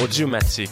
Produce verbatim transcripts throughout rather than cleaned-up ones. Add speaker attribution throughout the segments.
Speaker 1: Audiomatique.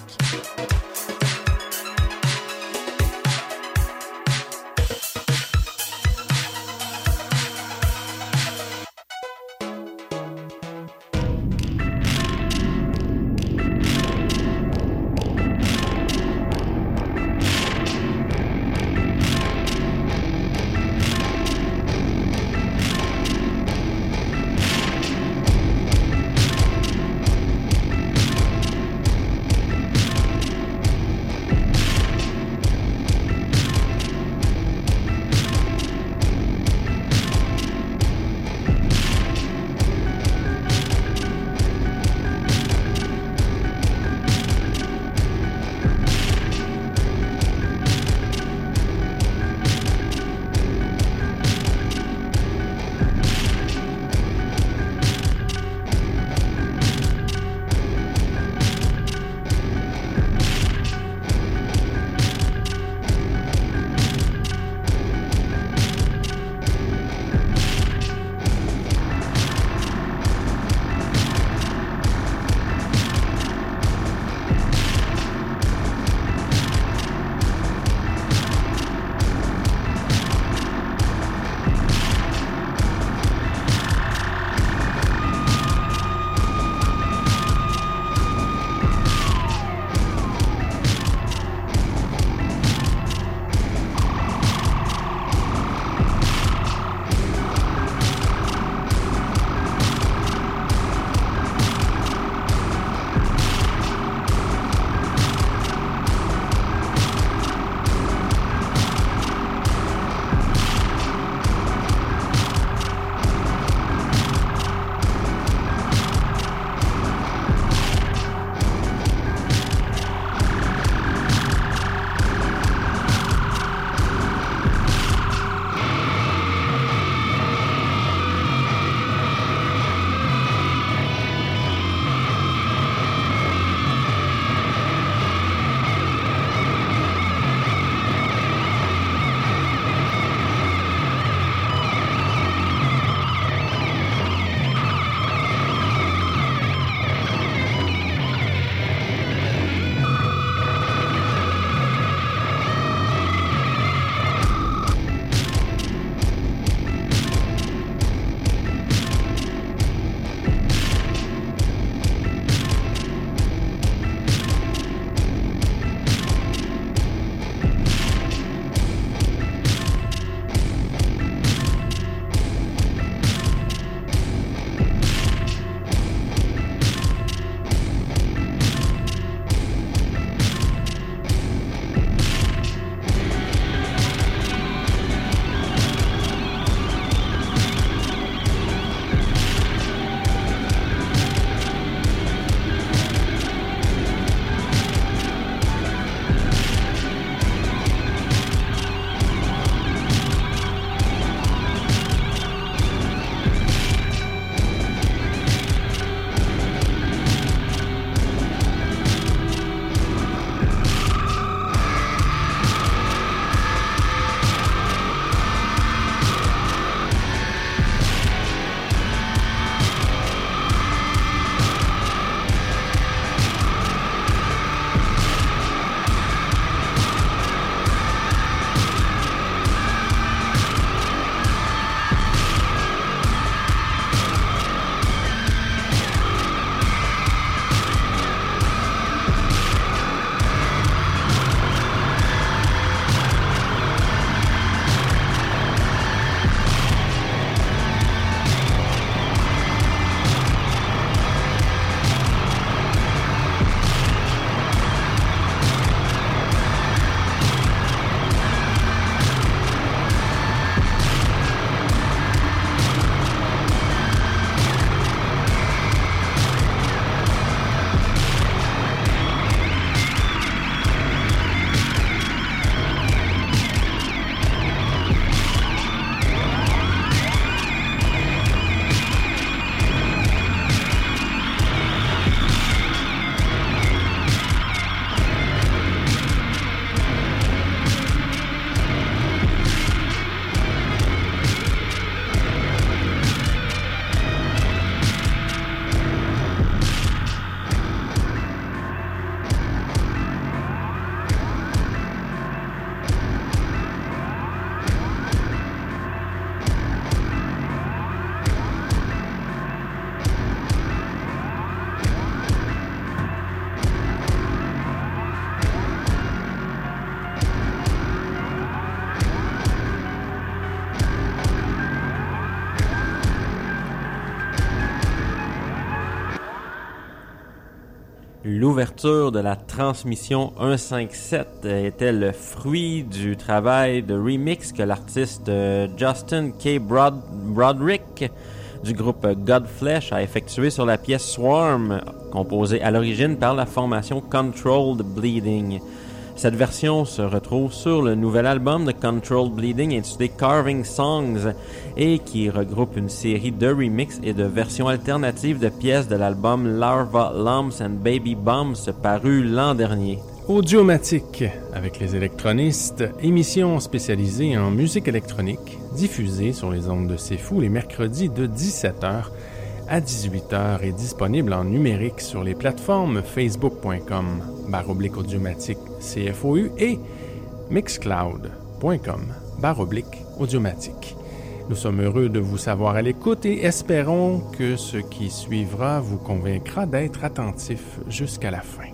Speaker 1: L'ouverture de la transmission cent cinquante-sept était le fruit du travail de remix que l'artiste Justin K. Brod- Broderick du groupe Godflesh a effectué sur la pièce Swarm, composée à l'origine par la formation Controlled Bleeding. Cette version se retrouve sur le nouvel album de Controlled Bleeding intitulé Carving Songs et qui regroupe une série de remixes et de versions alternatives de pièces de l'album Larva Lumps and Baby Bumps paru l'an dernier.
Speaker 2: Audiomatique avec les électronistes, émission spécialisée en musique électronique, diffusée sur les ondes de C'est Fou les mercredis de dix-sept heures à dix-huit heures et disponible en numérique sur les plateformes facebook.com barre oblique audiomatique C F O U et mixcloud.com barre oblique audiomatique. Nous sommes heureux de vous savoir à l'écoute et espérons que ce qui suivra vous convaincra d'être attentif jusqu'à la fin.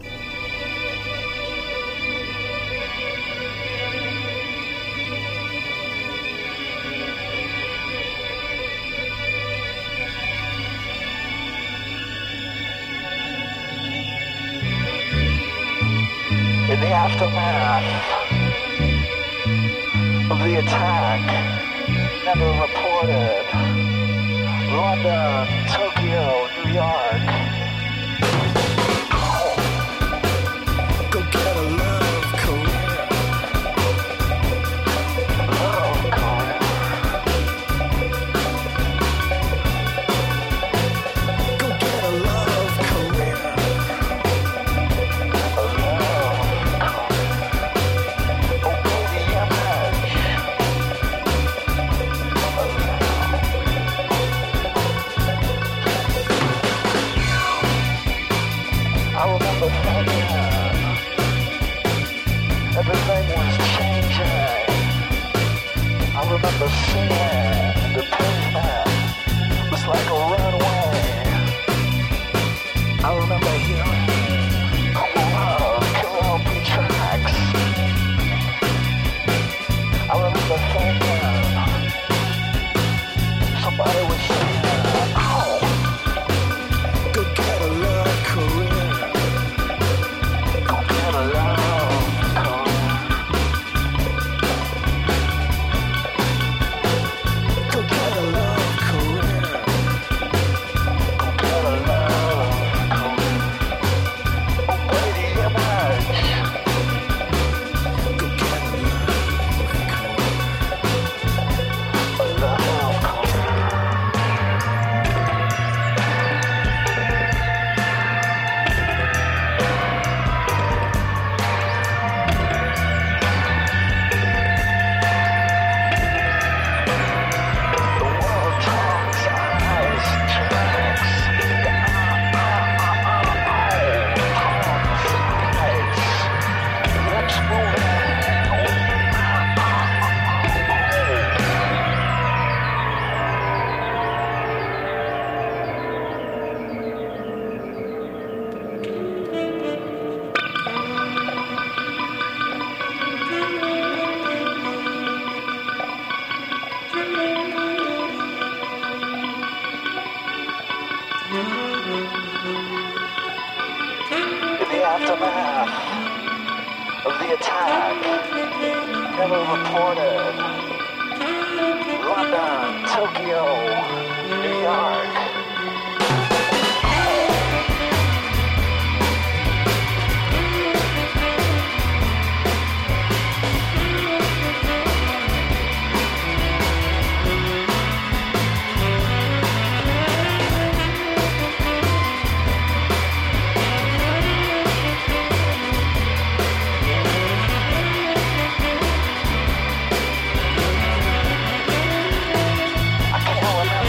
Speaker 3: In the aftermath of the attack, never reported, London, Tokyo, New York. Oh, go get a love career. Love career. Go get a love career. A love everything was changing. I remember seeing the pavement was like a runway. I remember hearing love, killer beat tracks. I remember thinking somebody was saying, "Oh, go get a love career." Go get a love. Aftermath of the attack, never reported. London, Tokyo, New York. I can't remember.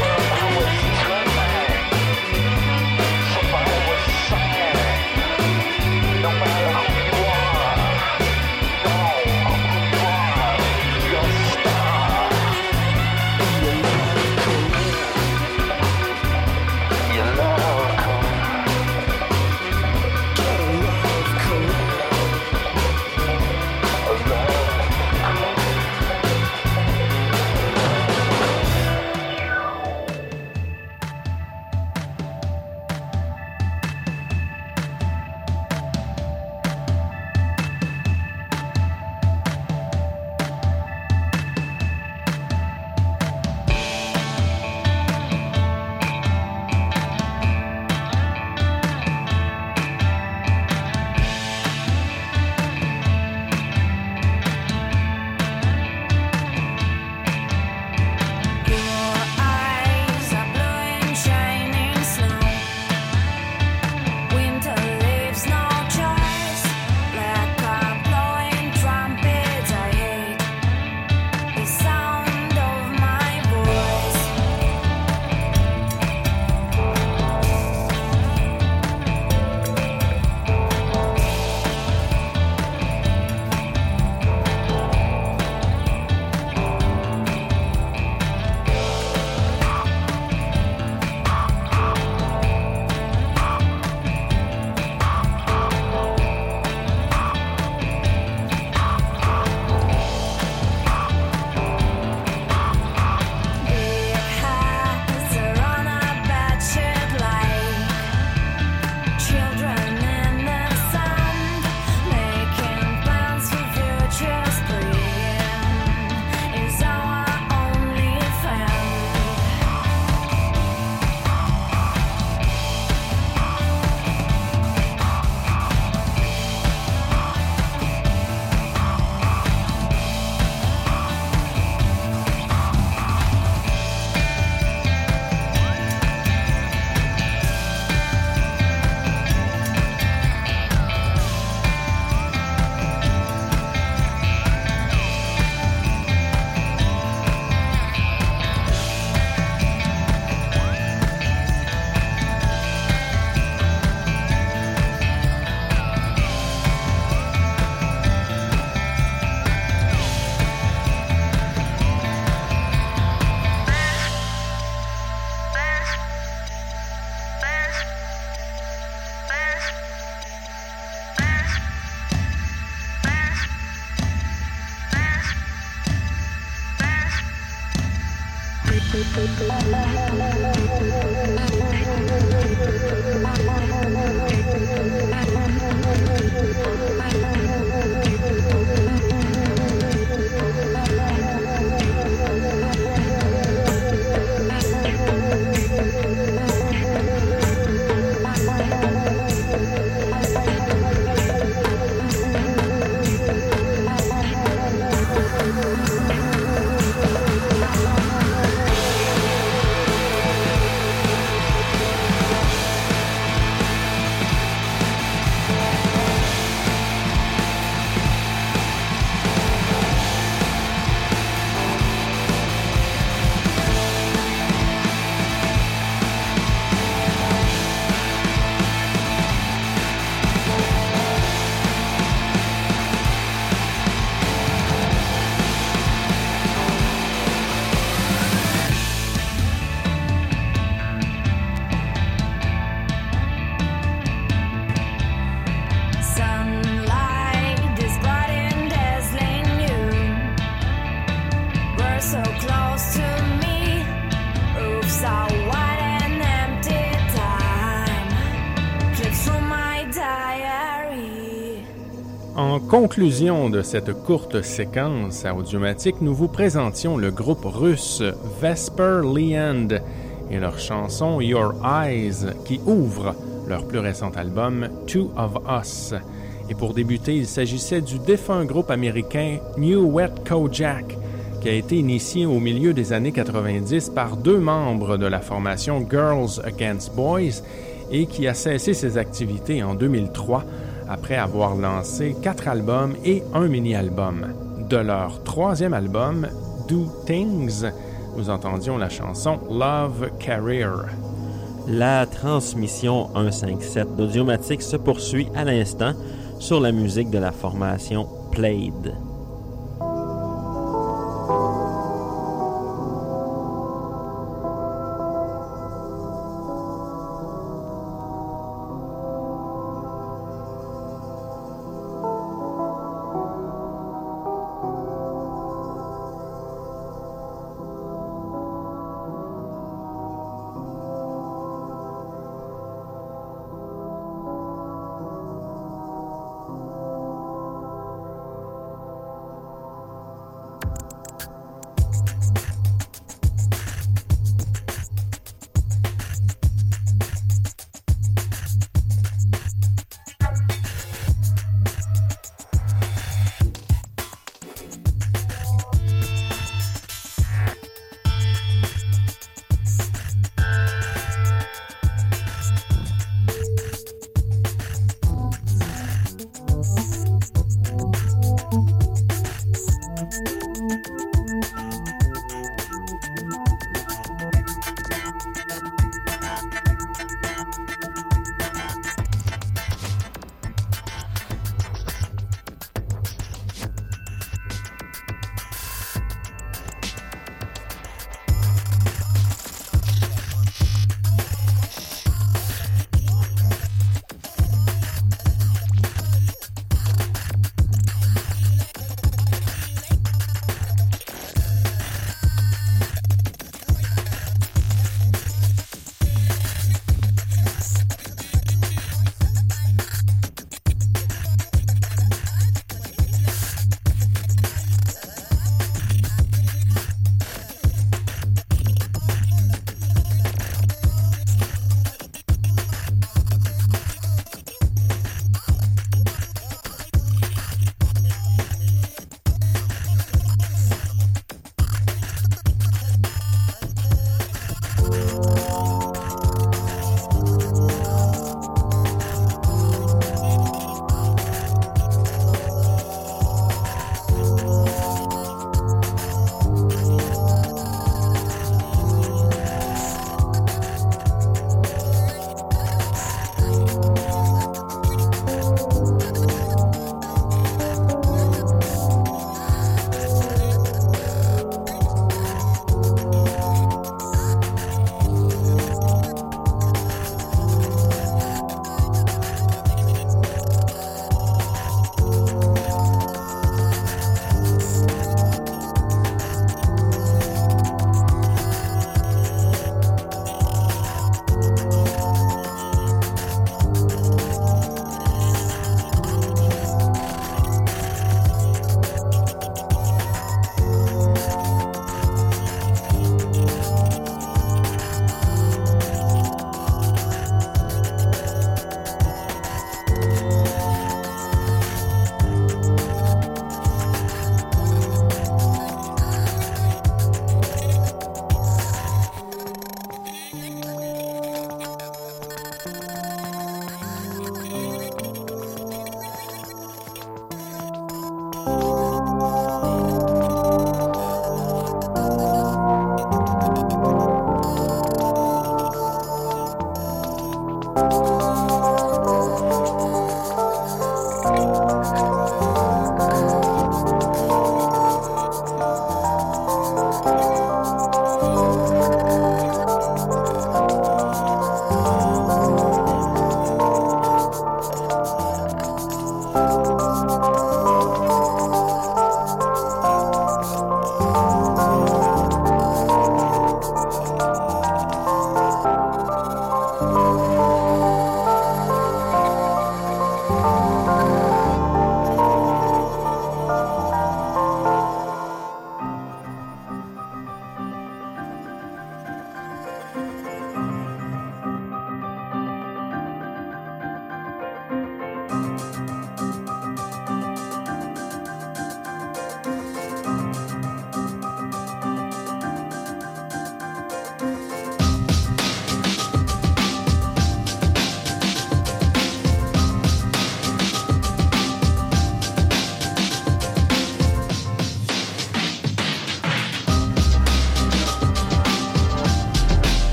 Speaker 2: En conclusion de cette courte séquence audiomatique, nous vous présentions le groupe russe Vesper Leand et leur chanson Your Eyes qui ouvre leur plus récent album Two of Us. Et pour débuter, il s'agissait du défunt groupe américain New Wet Kojak qui a été initié au milieu des années quatre-vingt-dix par deux membres de la formation Girls Against Boys et qui a cessé ses activités en deux mille trois après avoir lancé quatre albums et un mini-album. De leur troisième album, Do Things, nous entendions la chanson Love Career.
Speaker 1: La transmission cent cinquante-sept d'Audiomatique se poursuit à l'instant sur la musique de la formation Played.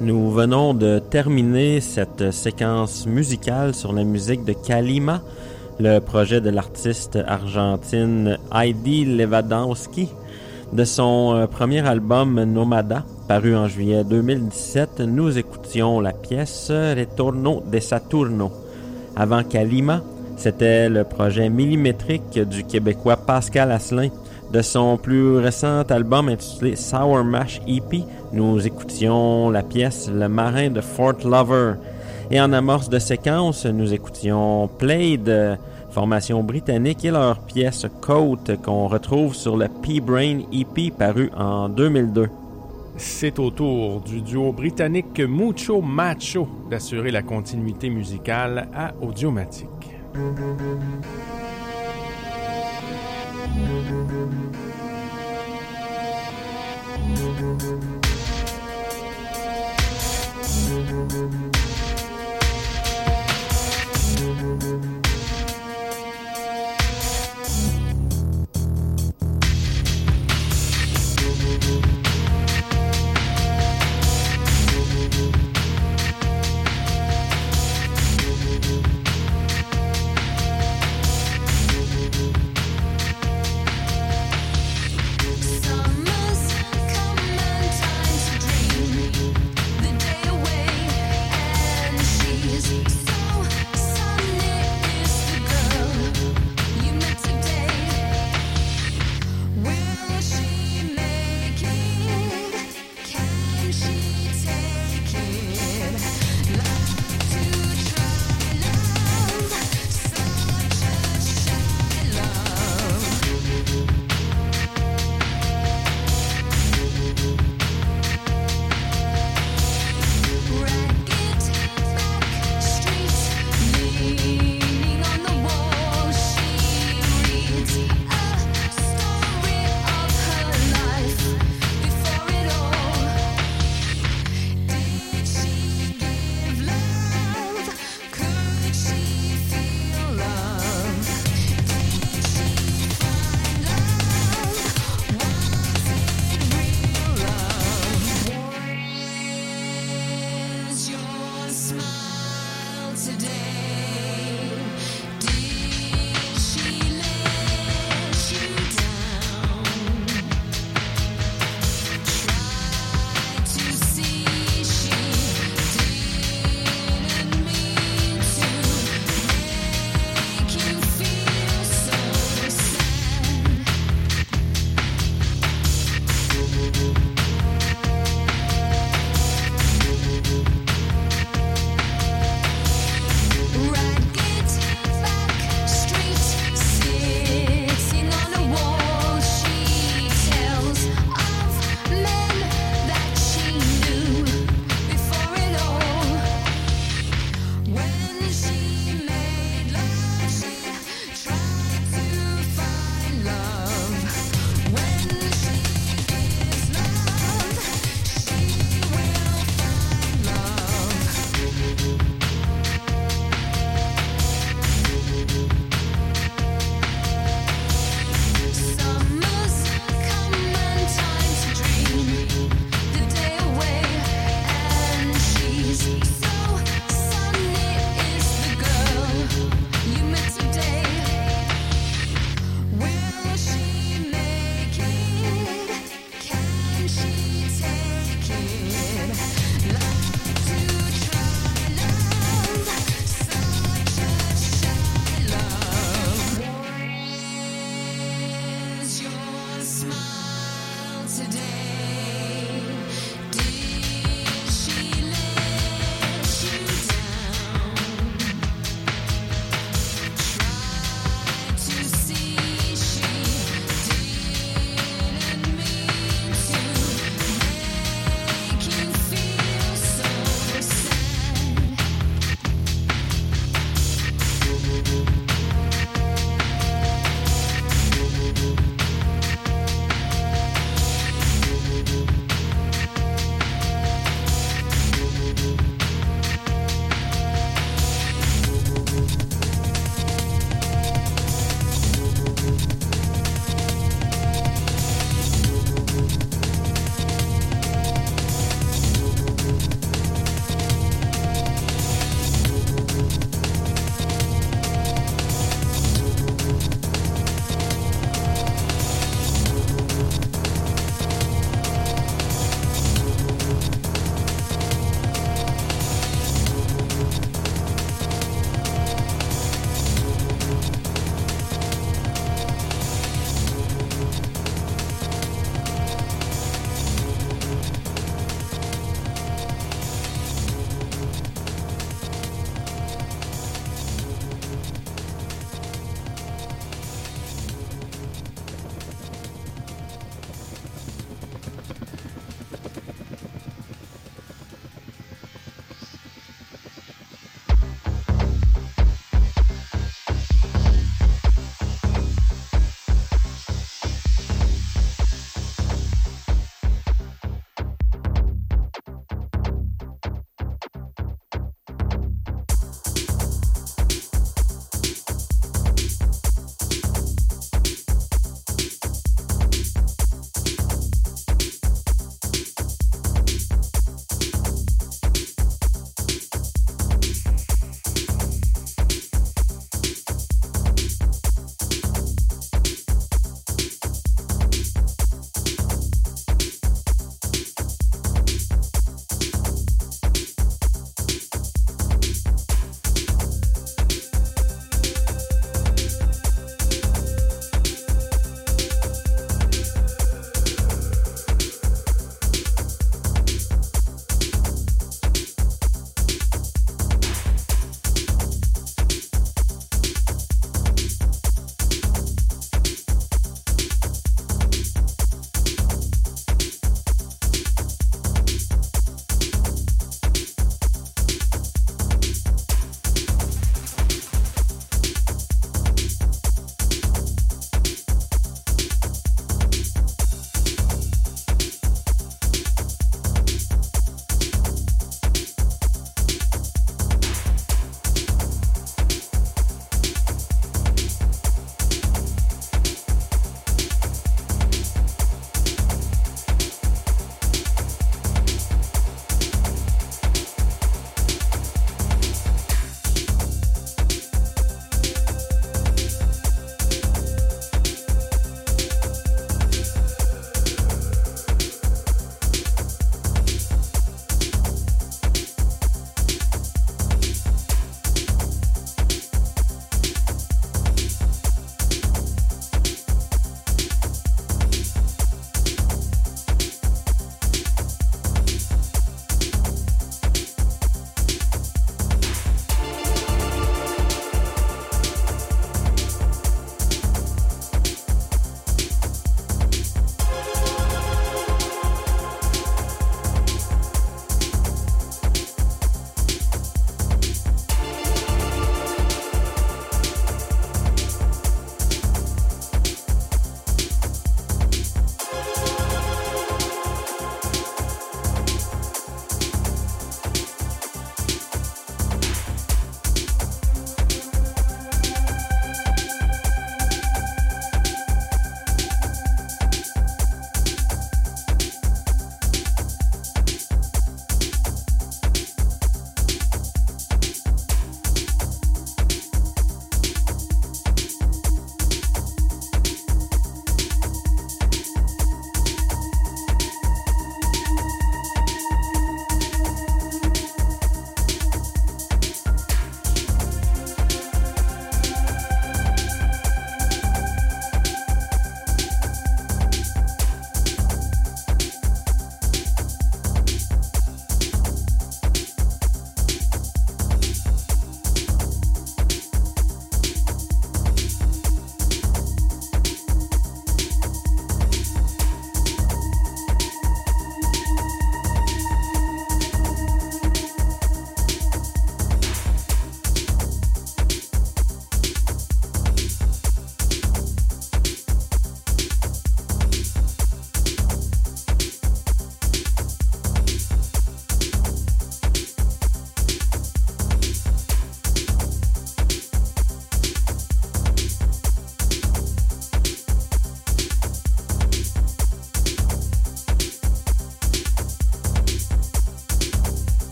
Speaker 1: Nous venons de terminer cette séquence musicale sur la musique de Kalima, le projet de l'artiste argentine Heidi Levadowski. De son premier album Nomada, paru en juillet deux mille dix-sept, nous écoutions la pièce Retorno de Saturno. Avant Kalima, c'était le projet millimétrique du Québécois Pascal Asselin. De son plus récent album intitulé Sour Mash E P, nous écoutions la pièce Le Marin de Fort Lover. Et en amorce de séquence, nous écoutions Played, formation britannique, et leur pièce Coat qu'on retrouve sur le P-Brain E P paru en deux mille deux.
Speaker 2: C'est au tour du duo britannique Mucho Macho d'assurer la continuité musicale à Audiomatique.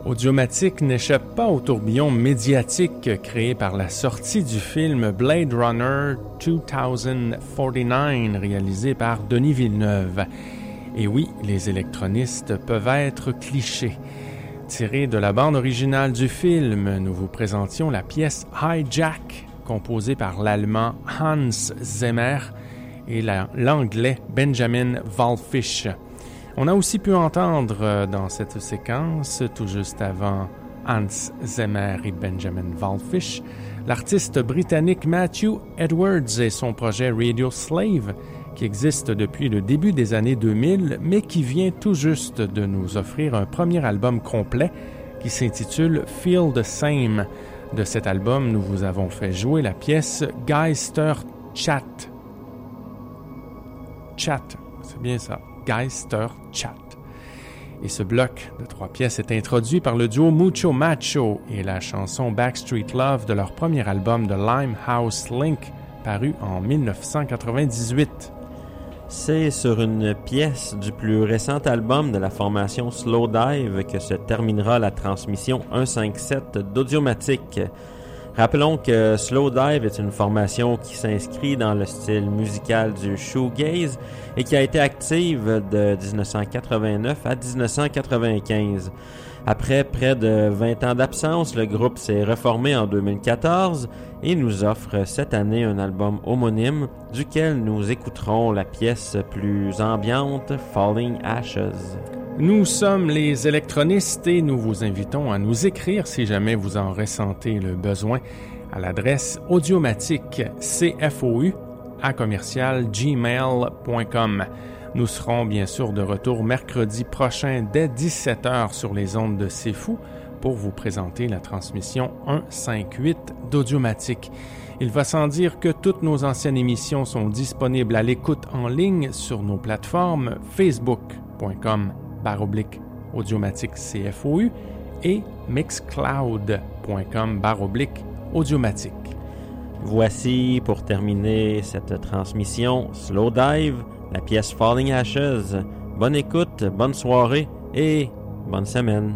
Speaker 2: Audiomatique n'échappe pas au tourbillon médiatique créé par la sortie du film Blade Runner deux mille quarante-neuf réalisé par Denis Villeneuve. Et oui, les électronistes peuvent être clichés. Tiré de la bande originale du film, nous vous présentions la pièce Hijack, composée par l'allemand Hans Zimmer et la, l'anglais Benjamin Wallfisch. On a aussi pu entendre dans cette séquence, tout juste avant Hans Zimmer et Benjamin Wallfisch, l'artiste britannique Matthew Edwards et son projet Radio Slave, qui existe depuis le début des années deux mille, mais qui vient tout juste de nous offrir un premier album complet qui s'intitule Feel the Same. De cet album, nous vous avons fait jouer la pièce Geister Chat. Chat, c'est bien ça. Geister Chat. Et ce bloc de trois pièces est introduit par le duo Mucho Macho et la chanson Backstreet Love de leur premier album de Limehouse Link, paru en dix-neuf cent quatre-vingt-dix-huit.
Speaker 1: C'est sur une pièce du plus récent album de la formation Slowdive que se terminera la transmission cent cinquante-sept d'Audiomatique. Rappelons que Slowdive est une formation qui s'inscrit dans le style musical du shoegaze et qui a été active de dix-neuf cent quatre-vingt-neuf à dix-neuf cent quatre-vingt-quinze. Après près de vingt ans d'absence, le groupe s'est reformé en deux mille quatorze et nous offre cette année un album homonyme duquel nous écouterons la pièce plus ambiante Falling Ashes.
Speaker 2: Nous sommes les électronistes et nous vous invitons à nous écrire si jamais vous en ressentez le besoin à l'adresse audiomatique C F O U à commercial gmail point com. Nous serons bien sûr de retour mercredi prochain dès dix-sept heures sur les ondes de C'est Fou pour vous présenter la transmission cent cinquante-huit d'Audiomatique. Il va sans dire que toutes nos anciennes émissions sont disponibles à l'écoute en ligne sur nos plateformes facebook point com barre oblique Audiomatique C F O U et mixcloud point com barre oblique Audiomatique.
Speaker 1: Voici pour terminer cette transmission Slowdive, la pièce Falling Ashes. Bonne écoute, bonne soirée et bonne semaine.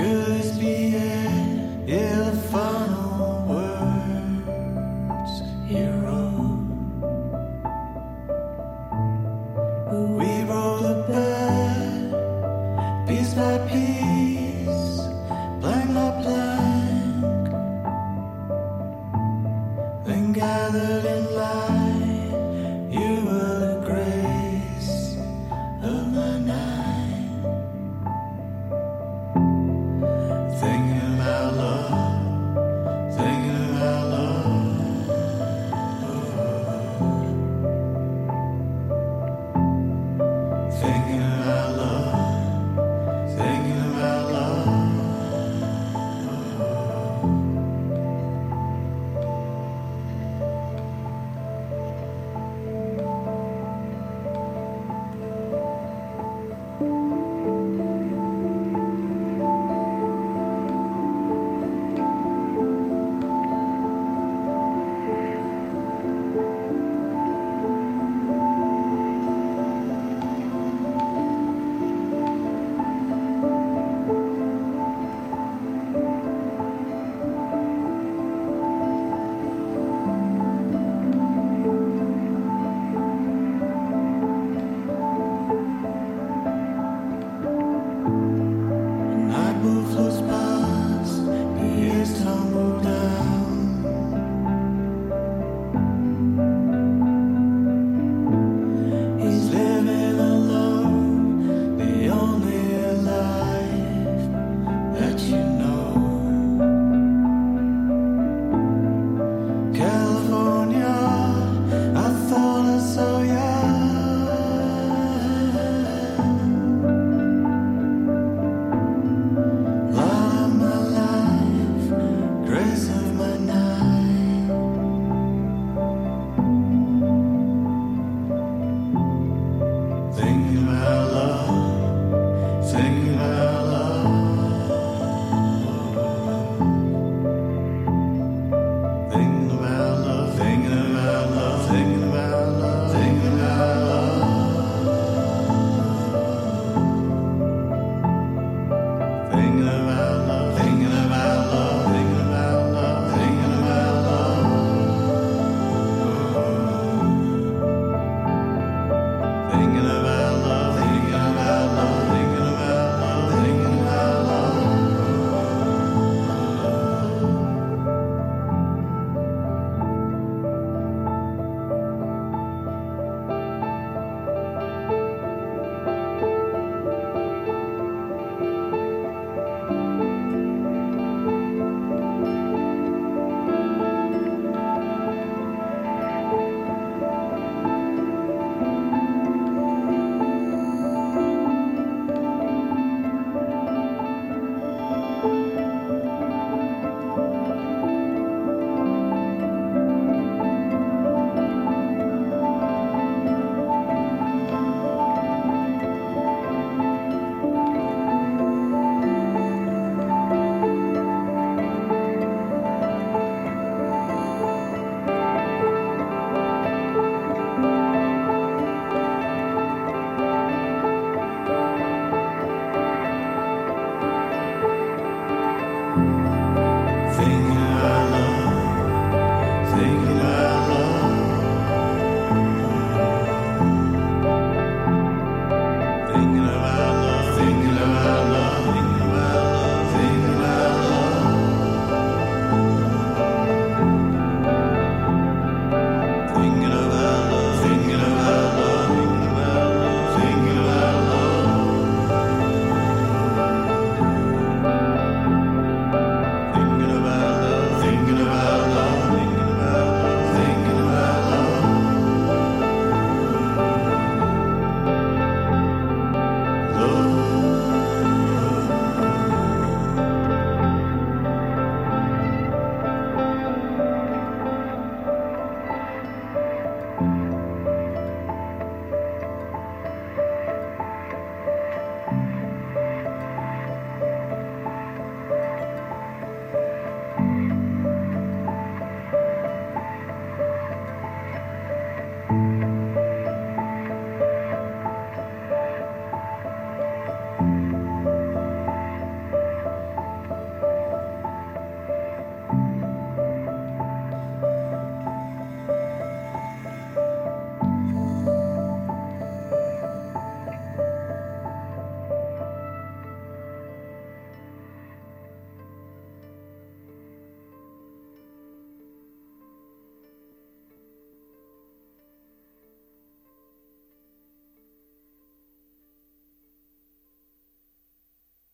Speaker 3: Could this be it? Yeah, the final words you wrote. We roll the bed, piece by piece, blank by blank, then gathered in light, you were the grace of my night. Thinking